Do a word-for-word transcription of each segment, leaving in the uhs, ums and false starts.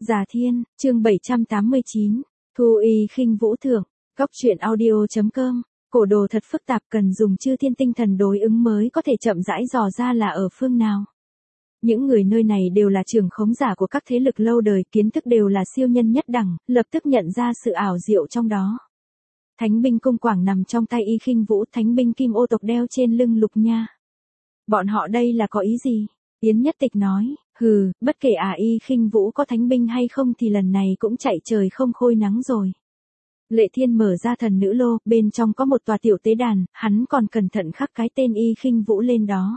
Già Thiên, chương bảy trăm tám mươi chín, Thu Y Khinh Vũ Thượng, Góc truyện audio.com, cổ đồ thật phức tạp cần dùng chư thiên tinh thần đối ứng mới có thể chậm rãi dò ra là ở phương nào. Những người nơi này đều là trưởng khống giả của các thế lực lâu đời, kiến thức đều là siêu nhân nhất đẳng, lập tức nhận ra sự ảo diệu trong đó. Thánh binh cung quảng nằm trong tay Y Khinh Vũ, thánh binh kim ô tộc đeo trên lưng Lục Nha. Bọn họ đây là có ý gì? Yến Nhất Tịch nói, hừ, bất kể à Y Khinh Vũ có thánh binh hay không thì lần này cũng chạy trời không khôi nắng rồi. Lệ Thiên mở ra thần nữ lô, bên trong có một tòa tiểu tế đàn, hắn còn cẩn thận khắc cái tên Y Khinh Vũ lên đó.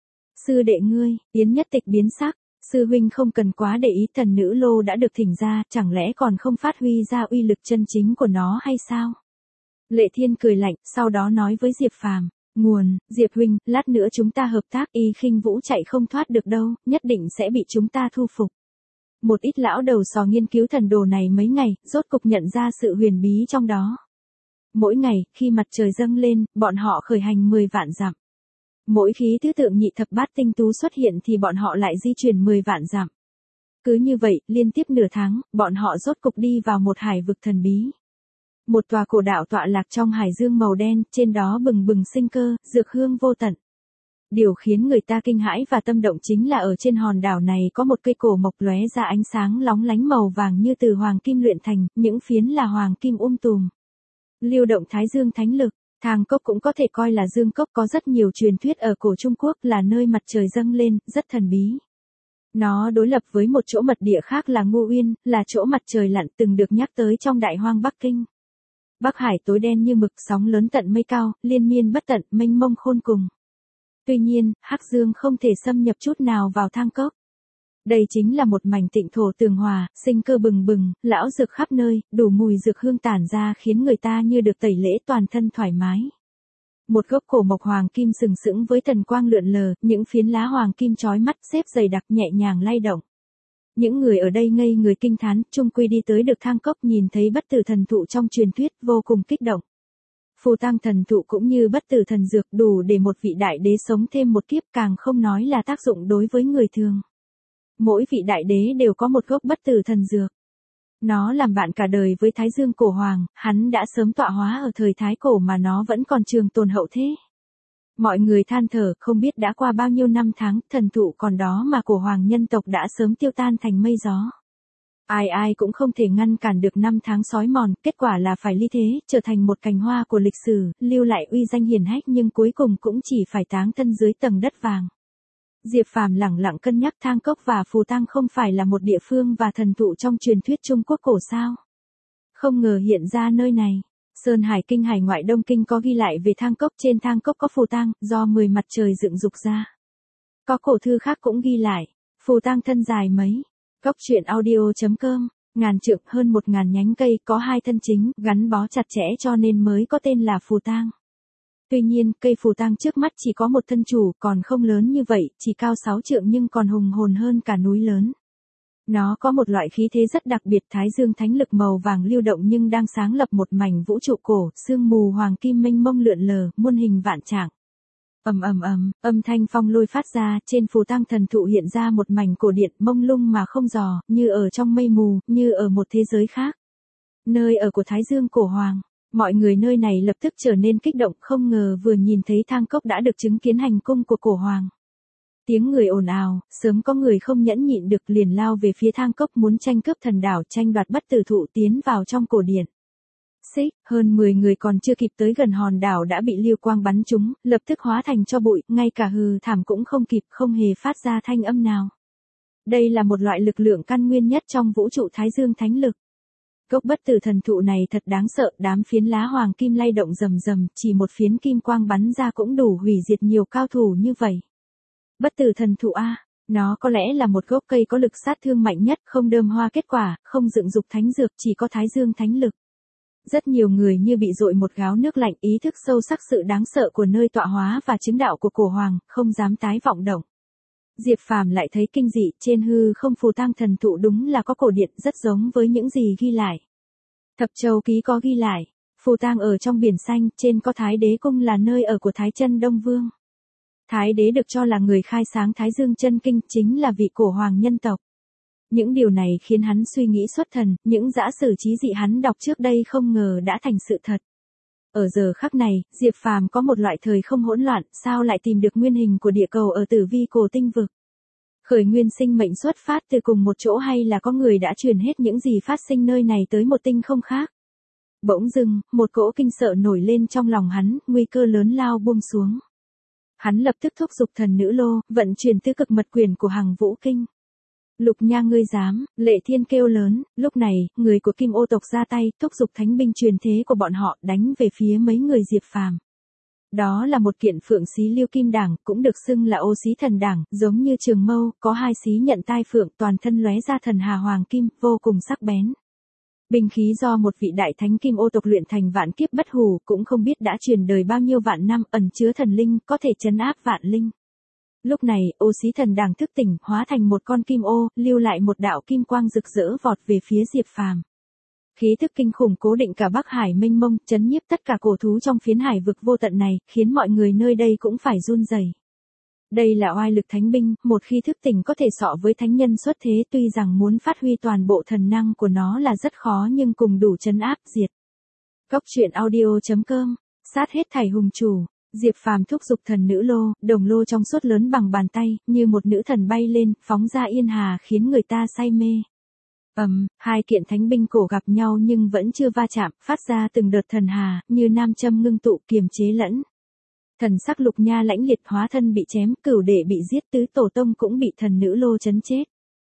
Sư đệ ngươi, Yến Nhất Tịch biến sắc, sư huynh không cần quá để ý, thần nữ lô đã được thỉnh ra, chẳng lẽ còn không phát huy ra uy lực chân chính của nó hay sao? Lệ Thiên cười lạnh, sau đó nói với Diệp Phàm, nguồn, Diệp huynh, lát nữa chúng ta hợp tác, Y Khinh Vũ chạy không thoát được đâu, nhất định sẽ bị chúng ta thu phục. Một ít lão đầu sò nghiên cứu thần đồ này mấy ngày, rốt cục nhận ra sự huyền bí trong đó. Mỗi ngày, khi mặt trời dâng lên, bọn họ khởi hành mười vạn dặm. Mỗi khí tứ tượng nhị thập bát tinh tú xuất hiện thì bọn họ lại di chuyển mười vạn dặm. Cứ như vậy, liên tiếp nửa tháng, bọn họ rốt cục đi vào một hải vực thần bí. Một tòa cổ đạo tọa lạc trong hải dương màu đen, trên đó bừng bừng sinh cơ, dược hương vô tận. Điều khiến người ta kinh hãi và tâm động chính là ở trên hòn đảo này có một cây cổ mộc lóe ra ánh sáng lóng lánh màu vàng như từ hoàng kim luyện thành, những phiến là hoàng kim um tùm. Lưu động thái dương thánh lực, Thang Cốc cũng có thể coi là dương cốc, có rất nhiều truyền thuyết ở cổ Trung Quốc là nơi mặt trời dâng lên, rất thần bí. Nó đối lập với một chỗ mật địa khác là Ngô Uyên, là chỗ mặt trời lặn từng được nhắc tới trong Đại Hoang Bắc Kinh. Bắc Hải tối đen như mực, sóng lớn tận mây cao, liên miên bất tận, mênh mông khôn cùng. Tuy nhiên, Hắc Dương không thể xâm nhập chút nào vào Thang Cốc. Đây chính là một mảnh tịnh thổ tường hòa, sinh cơ bừng bừng, lão dược khắp nơi, đủ mùi dược hương tản ra khiến người ta như được tẩy lễ, toàn thân thoải mái. Một gốc cổ mộc hoàng kim sừng sững với thần quang lượn lờ, những phiến lá hoàng kim chói mắt xếp dày đặc nhẹ nhàng lay động. Những người ở đây ngây người kinh thán, chung quy đi tới được Thang Cốc, nhìn thấy bất tử thần thụ trong truyền thuyết, vô cùng kích động. Phù tang thần thụ cũng như bất tử thần dược đủ để một vị đại đế sống thêm một kiếp, càng không nói là tác dụng đối với người thường. Mỗi vị đại đế đều có một gốc bất tử thần dược. Nó làm bạn cả đời với Thái Dương cổ hoàng, hắn đã sớm tọa hóa ở thời Thái cổ mà nó vẫn còn trường tồn hậu thế. Mọi người than thở, không biết đã qua bao nhiêu năm tháng, thần thụ còn đó mà cổ hoàng nhân tộc đã sớm tiêu tan thành mây gió. Ai ai cũng không thể ngăn cản được năm tháng sói mòn, kết quả là phải ly thế, trở thành một cành hoa của lịch sử, lưu lại uy danh hiển hách nhưng cuối cùng cũng chỉ phải táng thân dưới tầng đất vàng. Diệp Phàm lẳng lặng cân nhắc, Thang Cốc và Phù Tang không phải là một địa phương và thần thụ trong truyền thuyết Trung Quốc cổ sao? Không ngờ hiện ra nơi này. Sơn Hải Kinh Hải ngoại Đông Kinh có ghi lại về Thang Cốc, trên Thang Cốc có Phù Tang, do mười mặt trời dựng dục ra. Có cổ thư khác cũng ghi lại, Phù Tang thân dài mấy. Góc truyện audio.com, ngàn trượng, hơn một ngàn nhánh cây, có hai thân chính, gắn bó chặt chẽ cho nên mới có tên là Phù Tang. Tuy nhiên, cây Phù Tang trước mắt chỉ có một thân chủ, còn không lớn như vậy, chỉ cao sáu trượng nhưng còn hùng hồn hơn cả núi lớn. Nó có một loại khí thế rất đặc biệt, thái dương thánh lực màu vàng lưu động nhưng đang sáng lập một mảnh vũ trụ cổ, sương mù hoàng kim mênh mông lượn lờ, muôn hình vạn trạng. Ầm ầm ầm, âm thanh phong lôi phát ra, trên Phù Tang thần thụ hiện ra một mảnh cổ điện mông lung mà không dò, như ở trong mây mù, như ở một thế giới khác. Nơi ở của Thái Dương cổ hoàng. Mọi người nơi này lập tức trở nên kích động, không ngờ vừa nhìn thấy Thang Cốc đã được chứng kiến hành cung của cổ hoàng. Tiếng người ồn ào, sớm có người không nhẫn nhịn được liền lao về phía Thang Cốc muốn tranh cướp thần đảo, tranh đoạt bất tử thụ tiến vào trong cổ điện. Xích, hơn mười người còn chưa kịp tới gần hòn đảo đã bị lưu quang bắn trúng, lập tức hóa thành tro bụi, ngay cả hừ thảm cũng không kịp, không hề phát ra thanh âm nào. Đây là một loại lực lượng căn nguyên nhất trong vũ trụ Thái Dương thánh lực. Gốc bất tử thần thụ này thật đáng sợ, đám phiến lá hoàng kim lay động rầm rầm, chỉ một phiến kim quang bắn ra cũng đủ hủy diệt nhiều cao thủ như vậy. Bất tử thần thụ a, nó có lẽ là một gốc cây có lực sát thương mạnh nhất, không đơm hoa kết quả, không dựng dục thánh dược, chỉ có Thái Dương thánh lực. Rất nhiều người như bị dội một gáo nước lạnh, ý thức sâu sắc sự đáng sợ của nơi tọa hóa và chứng đạo của cổ hoàng, không dám tái vọng động. Diệp Phàm lại thấy kinh dị, trên hư không Phù Tang thần thụ đúng là có cổ điện, rất giống với những gì ghi lại. Thập Châu Ký có ghi lại, Phù Tang ở trong biển xanh, trên có Thái Đế cung là nơi ở của Thái Chân Đông Vương. Thái Đế được cho là người khai sáng Thái Dương chân kinh, chính là vị cổ hoàng nhân tộc. Những điều này khiến hắn suy nghĩ xuất thần, những dã sử trí dị hắn đọc trước đây không ngờ đã thành sự thật. Ở giờ khắc này, Diệp Phàm có một loại thời không hỗn loạn, sao lại tìm được nguyên hình của địa cầu ở tử vi cổ tinh vực? Khởi nguyên sinh mệnh xuất phát từ cùng một chỗ hay là có người đã truyền hết những gì phát sinh nơi này tới một tinh không khác? Bỗng dưng, một cỗ kinh sợ nổi lên trong lòng hắn, nguy cơ lớn lao buông xuống. Hắn lập tức thúc giục thần nữ lô, vận chuyển tứ cực mật quyền của Hằng Vũ Kinh. Lục Nha ngươi dám, Lệ Thiên kêu lớn, lúc này, người của Kim Ô tộc ra tay, thúc giục thánh binh truyền thế của bọn họ đánh về phía mấy người Diệp Phàm. Đó là một kiện phượng xí lưu kim đảng, cũng được xưng là ô xí thần đảng, giống như trường mâu, có hai xí nhận tai phượng, toàn thân lóe ra thần hà hoàng kim, vô cùng sắc bén. Binh khí do một vị đại thánh Kim Ô tộc luyện thành vạn kiếp bất hủ, cũng không biết đã truyền đời bao nhiêu vạn năm, ẩn chứa thần linh, có thể trấn áp vạn linh. Lúc này, ô xí thần đảng thức tỉnh, hóa thành một con kim ô, lưu lại một đạo kim quang rực rỡ vọt về phía Diệp Phàm. Khí thức kinh khủng cố định cả Bắc Hải mênh mông, chấn nhiếp tất cả cổ thú trong phiến hải vực vô tận này, khiến mọi người nơi đây cũng phải run rẩy. Đây là oai lực thánh binh, một khi thức tỉnh có thể sọ với thánh nhân xuất thế, tuy rằng muốn phát huy toàn bộ thần năng của nó là rất khó nhưng cùng đủ trấn áp, diệt. Cốc truyện audio chấm com, sát hết thảy hùng chủ. Diệp Phàm thúc giục thần nữ lô, đồng lô trong suốt lớn bằng bàn tay, như một nữ thần bay lên, phóng ra yên hà khiến người ta say mê. Ầm, um, hai kiện thánh binh cổ gặp nhau nhưng vẫn chưa va chạm, phát ra từng đợt thần hà, như nam châm ngưng tụ kiềm chế lẫn. Thần sắc Lục Nha lãnh liệt, hóa thân bị chém, cửu đệ bị giết, tứ tổ tông cũng bị thần nữ lô chấn chết.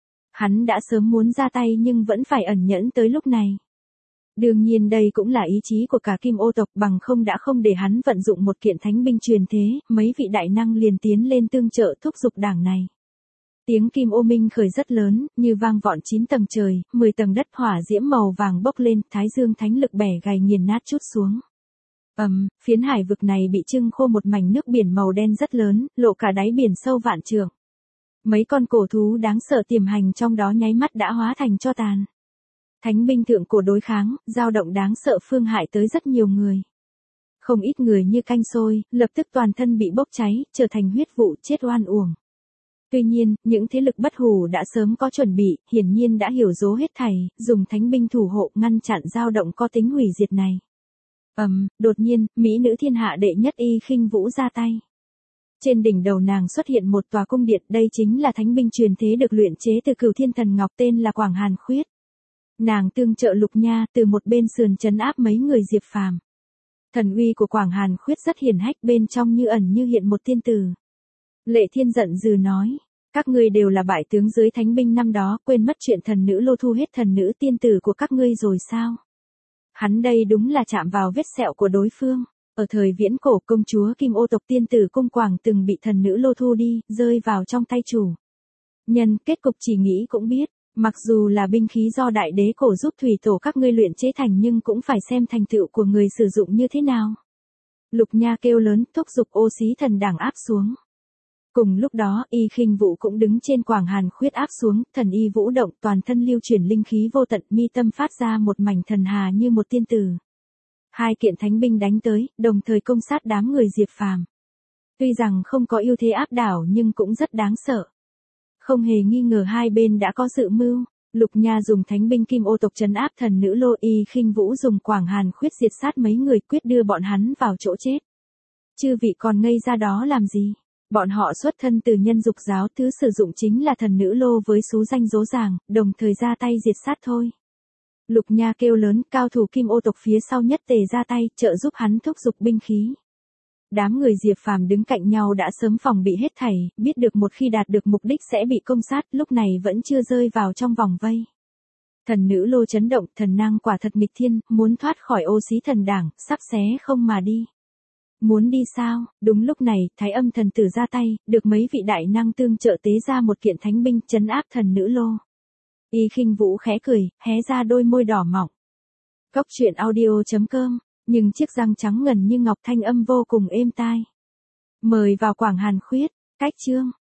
Hắn đã sớm muốn ra tay nhưng vẫn phải ẩn nhẫn tới lúc này. Đương nhiên đây cũng là ý chí của cả Kim Ô tộc, bằng không đã không để hắn vận dụng một kiện thánh binh truyền thế, mấy vị đại năng liền tiến lên tương trợ thúc giục đảng này. Tiếng kim ô minh khởi rất lớn, như vang vọng chín tầng trời, mười tầng đất, hỏa diễm màu vàng bốc lên, thái dương thánh lực bẻ gài nghiền nát chút xuống. Ầm, um, phiến hải vực này bị trưng khô một mảnh nước biển màu đen rất lớn, lộ cả đáy biển sâu vạn trượng. Mấy con cổ thú đáng sợ tiềm hành trong đó nháy mắt đã hóa thành tro tàn. Thánh binh thượng cổ đối kháng, dao động đáng sợ phương hại tới rất nhiều người. Không ít người như canh sôi, lập tức toàn thân bị bốc cháy, trở thành huyết vụ, chết oan uổng. Tuy nhiên, những thế lực bất hủ đã sớm có chuẩn bị, hiển nhiên đã hiểu dấu hết thảy, dùng thánh binh thủ hộ ngăn chặn dao động có tính hủy diệt này. Ầm, um, đột nhiên, mỹ nữ thiên hạ đệ nhất Y Khinh Vũ ra tay. Trên đỉnh đầu nàng xuất hiện một tòa cung điện, đây chính là thánh binh truyền thế được luyện chế từ Cửu Thiên Thần Ngọc, tên là Quảng Hàn Khuyết. Nàng tương trợ Lục Nha, từ một bên sườn trấn áp mấy người Diệp Phàm. Thần uy của Quảng Hàn Khuyết rất hiển hách, bên trong như ẩn như hiện một tiên tử. Lệ Thiên giận dữ nói, các ngươi đều là bại tướng dưới thánh binh năm đó, quên mất chuyện thần nữ lô thu hết thần nữ tiên tử của các ngươi rồi sao? Hắn đây đúng là chạm vào vết sẹo của đối phương. Ở thời viễn cổ, công chúa Kim Ô tộc tiên tử Cung Quảng từng bị thần nữ lô thu đi, rơi vào trong tay chủ nhân, kết cục chỉ nghĩ cũng biết. Mặc dù là binh khí do đại đế cổ giúp thủy tổ các ngươi luyện chế thành nhưng cũng phải xem thành tựu của người sử dụng như thế nào. Lục Nha kêu lớn, thúc giục ô xí thần đảng áp xuống. Cùng lúc đó, Y Khinh Vũ cũng đứng trên Quảng Hàn Khuyết áp xuống, thần y vũ động, toàn thân lưu chuyển linh khí vô tận, mi tâm phát ra một mảnh thần hà như một tiên tử. Hai kiện thánh binh đánh tới, đồng thời công sát đám người Diệp Phàm. Tuy rằng không có ưu thế áp đảo nhưng cũng rất đáng sợ. Không hề nghi ngờ hai bên đã có dự mưu. Lục Nha dùng thánh binh Kim Ô tộc trấn áp thần nữ lô, Y Khinh Vũ dùng Quảng Hàn Khuyết diệt sát mấy người, quyết đưa bọn hắn vào chỗ chết. Chư vị còn ngây ra đó làm gì? Bọn họ xuất thân từ nhân dục giáo, thứ sử dụng chính là thần nữ lô với số danh dỗ dàng, đồng thời ra tay diệt sát thôi. Lục Nha kêu lớn, cao thủ Kim Ô tộc phía sau nhất tề ra tay, trợ giúp hắn thúc giục binh khí. Đám người Diệp Phàm đứng cạnh nhau đã sớm phòng bị hết thảy, biết được một khi đạt được mục đích sẽ bị công sát, lúc này vẫn chưa rơi vào trong vòng vây. Thần nữ lô chấn động, thần năng quả thật nghịch thiên, muốn thoát khỏi ô xí thần đảng, sắp xé không mà đi. Muốn đi sao? Đúng lúc này, Thái Âm thần tử ra tay, được mấy vị đại năng tương trợ tế ra một kiện thánh binh trấn áp thần nữ lô. Y Khinh Vũ khẽ cười, hé ra đôi môi đỏ mọng. Cốc truyện audio chấm com, nhưng chiếc răng trắng ngần như ngọc, thanh âm vô cùng êm tai. Mời vào Quảng Hàn Khuyết, cách chương.